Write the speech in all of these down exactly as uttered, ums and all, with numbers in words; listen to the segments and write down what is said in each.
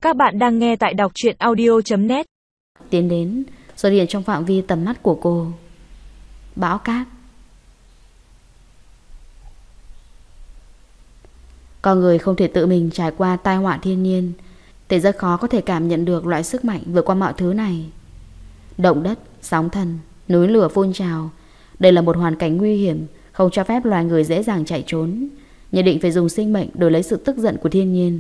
Các bạn đang nghe tại đọc truyện audio chấm net. Tiến đến, xuất hiện trong phạm vi tầm mắt của cô. Bão cát. Con người không thể tự mình trải qua tai họa thiên nhiên thì rất khó có thể cảm nhận được loại sức mạnh vượt qua mọi thứ này. Động đất, sóng thần, núi lửa phun trào. Đây là một hoàn cảnh nguy hiểm, không cho phép loài người dễ dàng chạy trốn, nhất định phải dùng sinh mệnh đổi lấy sự tức giận của thiên nhiên.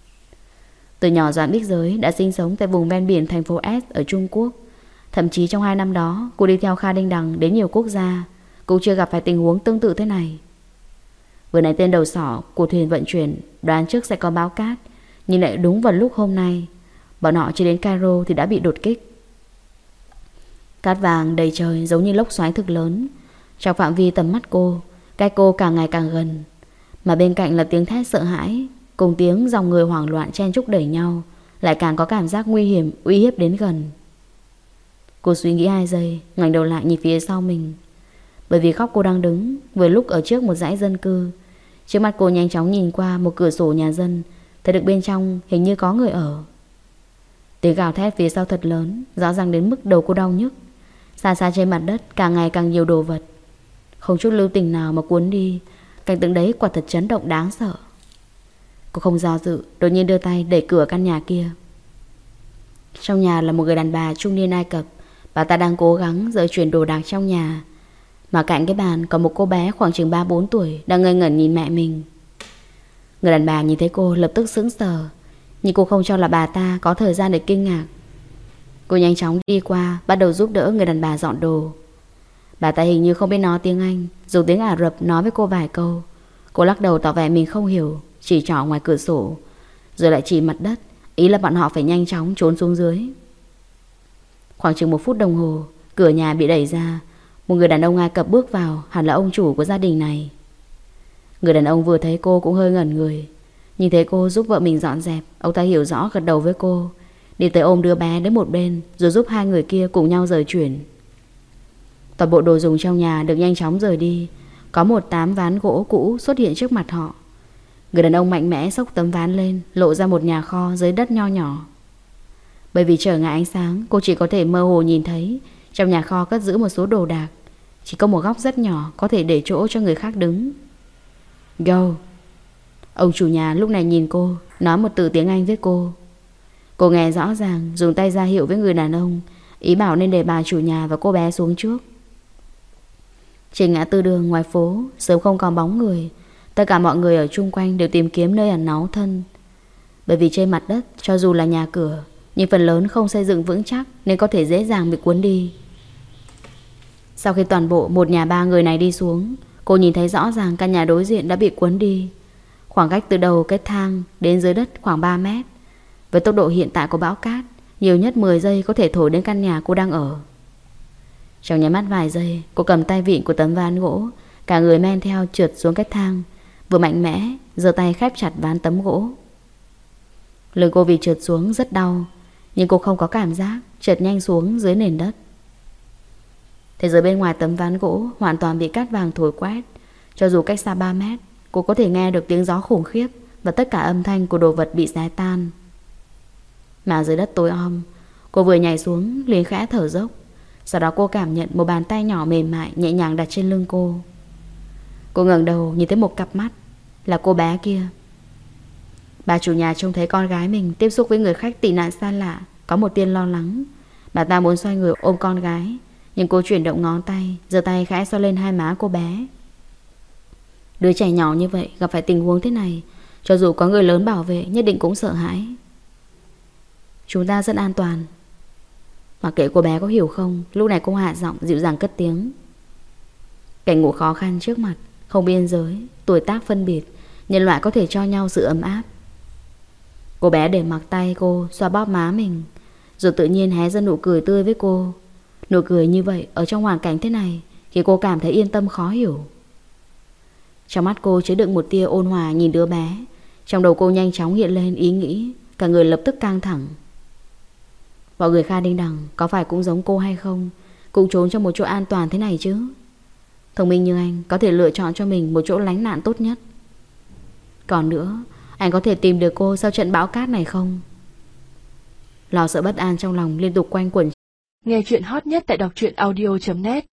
Từ nhỏ Doãn Bích Giới đã sinh sống tại vùng ven biển thành phố S ở Trung Quốc. Thậm chí trong hai năm đó, cô đi theo Kha Đinh Đằng đến nhiều quốc gia, cũng chưa gặp phải tình huống tương tự thế này. Vừa nãy tên đầu sỏ của thuyền vận chuyển đoán trước sẽ có bão cát, nhưng lại đúng vào lúc hôm nay bọn họ chưa đến Cairo thì đã bị đột kích. Cát vàng đầy trời giống như lốc xoáy thực lớn. Trong phạm vi tầm mắt cô, cách cô càng ngày càng gần, mà bên cạnh là tiếng thét sợ hãi cùng tiếng dòng người hoảng loạn chen chúc đẩy nhau, lại càng có cảm giác nguy hiểm uy hiếp đến gần. Cô suy nghĩ hai giây, ngoảnh đầu lại nhìn phía sau mình. Bởi vì khóc cô đang đứng vừa lúc ở trước một dãy dân cư. Trước mắt cô nhanh chóng nhìn qua một cửa sổ nhà dân, thấy được bên trong hình như có người ở. Tiếng gào thét phía sau thật lớn, rõ ràng đến mức đầu cô đau nhức. Xa xa trên mặt đất càng ngày càng nhiều đồ vật, không chút lưu tình nào mà cuốn đi. Cảnh tượng đấy quả thật chấn động đáng sợ. Cô không do dự, đột nhiên đưa tay đẩy cửa căn nhà kia. Trong nhà là một người đàn bà trung niên Ai Cập. Bà ta đang cố gắng dời chuyển đồ đạc trong nhà, mà cạnh cái bàn có một cô bé khoảng chừng ba bốn tuổi đang ngây ngẩn nhìn mẹ mình. Người đàn bà nhìn thấy cô lập tức sững sờ, nhưng cô không cho là bà ta có thời gian để kinh ngạc. Cô nhanh chóng đi qua, bắt đầu giúp đỡ người đàn bà dọn đồ. Bà ta hình như không biết nói tiếng Anh, dùng tiếng Ả Rập nói với cô vài câu. Cô lắc đầu tỏ vẻ mình không hiểu, chỉ trỏ ngoài cửa sổ, rồi lại chỉ mặt đất, ý là bọn họ phải nhanh chóng trốn xuống dưới. Khoảng chừng một phút đồng hồ, cửa nhà bị đẩy ra. Một người đàn ông Ai Cập bước vào, hẳn là ông chủ của gia đình này. Người đàn ông vừa thấy cô cũng hơi ngẩn người. Nhìn thấy cô giúp vợ mình dọn dẹp, ông ta hiểu rõ gật đầu với cô, đi tới ôm đứa bé đến một bên, rồi giúp hai người kia cùng nhau rời chuyển. Toàn bộ đồ dùng trong nhà được nhanh chóng rời đi. Có một tám ván gỗ cũ xuất hiện trước mặt họ. Người đàn ông mạnh mẽ xốc tấm ván lên, lộ ra một nhà kho dưới đất nho nhỏ. Bởi vì trở ngại ánh sáng, cô chỉ có thể mơ hồ nhìn thấy trong nhà kho cất giữ một số đồ đạc. Chỉ có một góc rất nhỏ có thể để chỗ cho người khác đứng. Go. Ông chủ nhà lúc này nhìn cô, nói một từ tiếng Anh với cô. Cô nghe rõ ràng, dùng tay ra hiệu với người đàn ông, ý bảo nên để bà chủ nhà và cô bé xuống trước. Trên ngã tư đường ngoài phố sớm không còn bóng người. Tất cả mọi người ở chung quanh đều tìm kiếm nơi ẩn náu thân. Bởi vì trên mặt đất, cho dù là nhà cửa, nhưng phần lớn không xây dựng vững chắc, nên có thể dễ dàng bị cuốn đi. Sau khi toàn bộ một nhà ba người này đi xuống, cô nhìn thấy rõ ràng căn nhà đối diện đã bị cuốn đi. Khoảng cách từ đầu cái thang đến dưới đất khoảng ba mét. Với tốc độ hiện tại của bão cát, nhiều nhất mười giây có thể thổi đến căn nhà cô đang ở. Trong nháy mắt vài giây, cô cầm tay vịn của tấm ván gỗ, cả người men theo trượt xuống cái thang, vừa mạnh mẽ giơ tay khép chặt ván tấm gỗ. Lưng cô vì trượt xuống rất đau, nhưng cô không có cảm giác, trượt nhanh xuống dưới nền đất. Thế giới bên ngoài tấm ván gỗ hoàn toàn bị cát vàng thổi quét. Cho dù cách xa ba mét, cô có thể nghe được tiếng gió khủng khiếp và tất cả âm thanh của đồ vật bị xé tan. Mà dưới đất tối om, cô vừa nhảy xuống liền khẽ thở dốc. Sau đó cô cảm nhận một bàn tay nhỏ mềm mại nhẹ nhàng đặt trên lưng cô. Cô ngẩng đầu nhìn thấy một cặp mắt, là cô bé kia. Bà chủ nhà trông thấy con gái mình tiếp xúc với người khách tị nạn xa lạ, có một tia lo lắng. Bà ta muốn xoay người ôm con gái, nhưng cô chuyển động ngón tay, giơ tay khẽ xoa lên hai má cô bé. Đứa trẻ nhỏ như vậy gặp phải tình huống thế này, cho dù có người lớn bảo vệ nhất định cũng sợ hãi. Chúng ta rất an toàn. Mặc kệ cô bé có hiểu không, lúc này cô hạ giọng dịu dàng cất tiếng. Cảnh ngộ khó khăn trước mặt, không biên giới, tuổi tác phân biệt, nhân loại có thể cho nhau sự ấm áp. Cô bé để mặc tay cô xoa bóp má mình, rồi tự nhiên hé ra nụ cười tươi với cô. Nụ cười như vậy ở trong hoàn cảnh thế này khiến cô cảm thấy yên tâm khó hiểu. Trong mắt cô chứa đựng một tia ôn hòa nhìn đứa bé. Trong đầu cô nhanh chóng hiện lên ý nghĩ, cả người lập tức căng thẳng. Mọi người Kha Đinh Đằng có phải cũng giống cô hay không, cũng trốn trong một chỗ an toàn thế này chứ? Thông minh như anh có thể lựa chọn cho mình một chỗ lánh nạn tốt nhất. Còn nữa, anh có thể tìm được cô sau trận bão cát này không? Lo sợ bất an trong lòng liên tục quanh quẩn. Nghe chuyện hot nhất tại đọc truyện audio chấm net.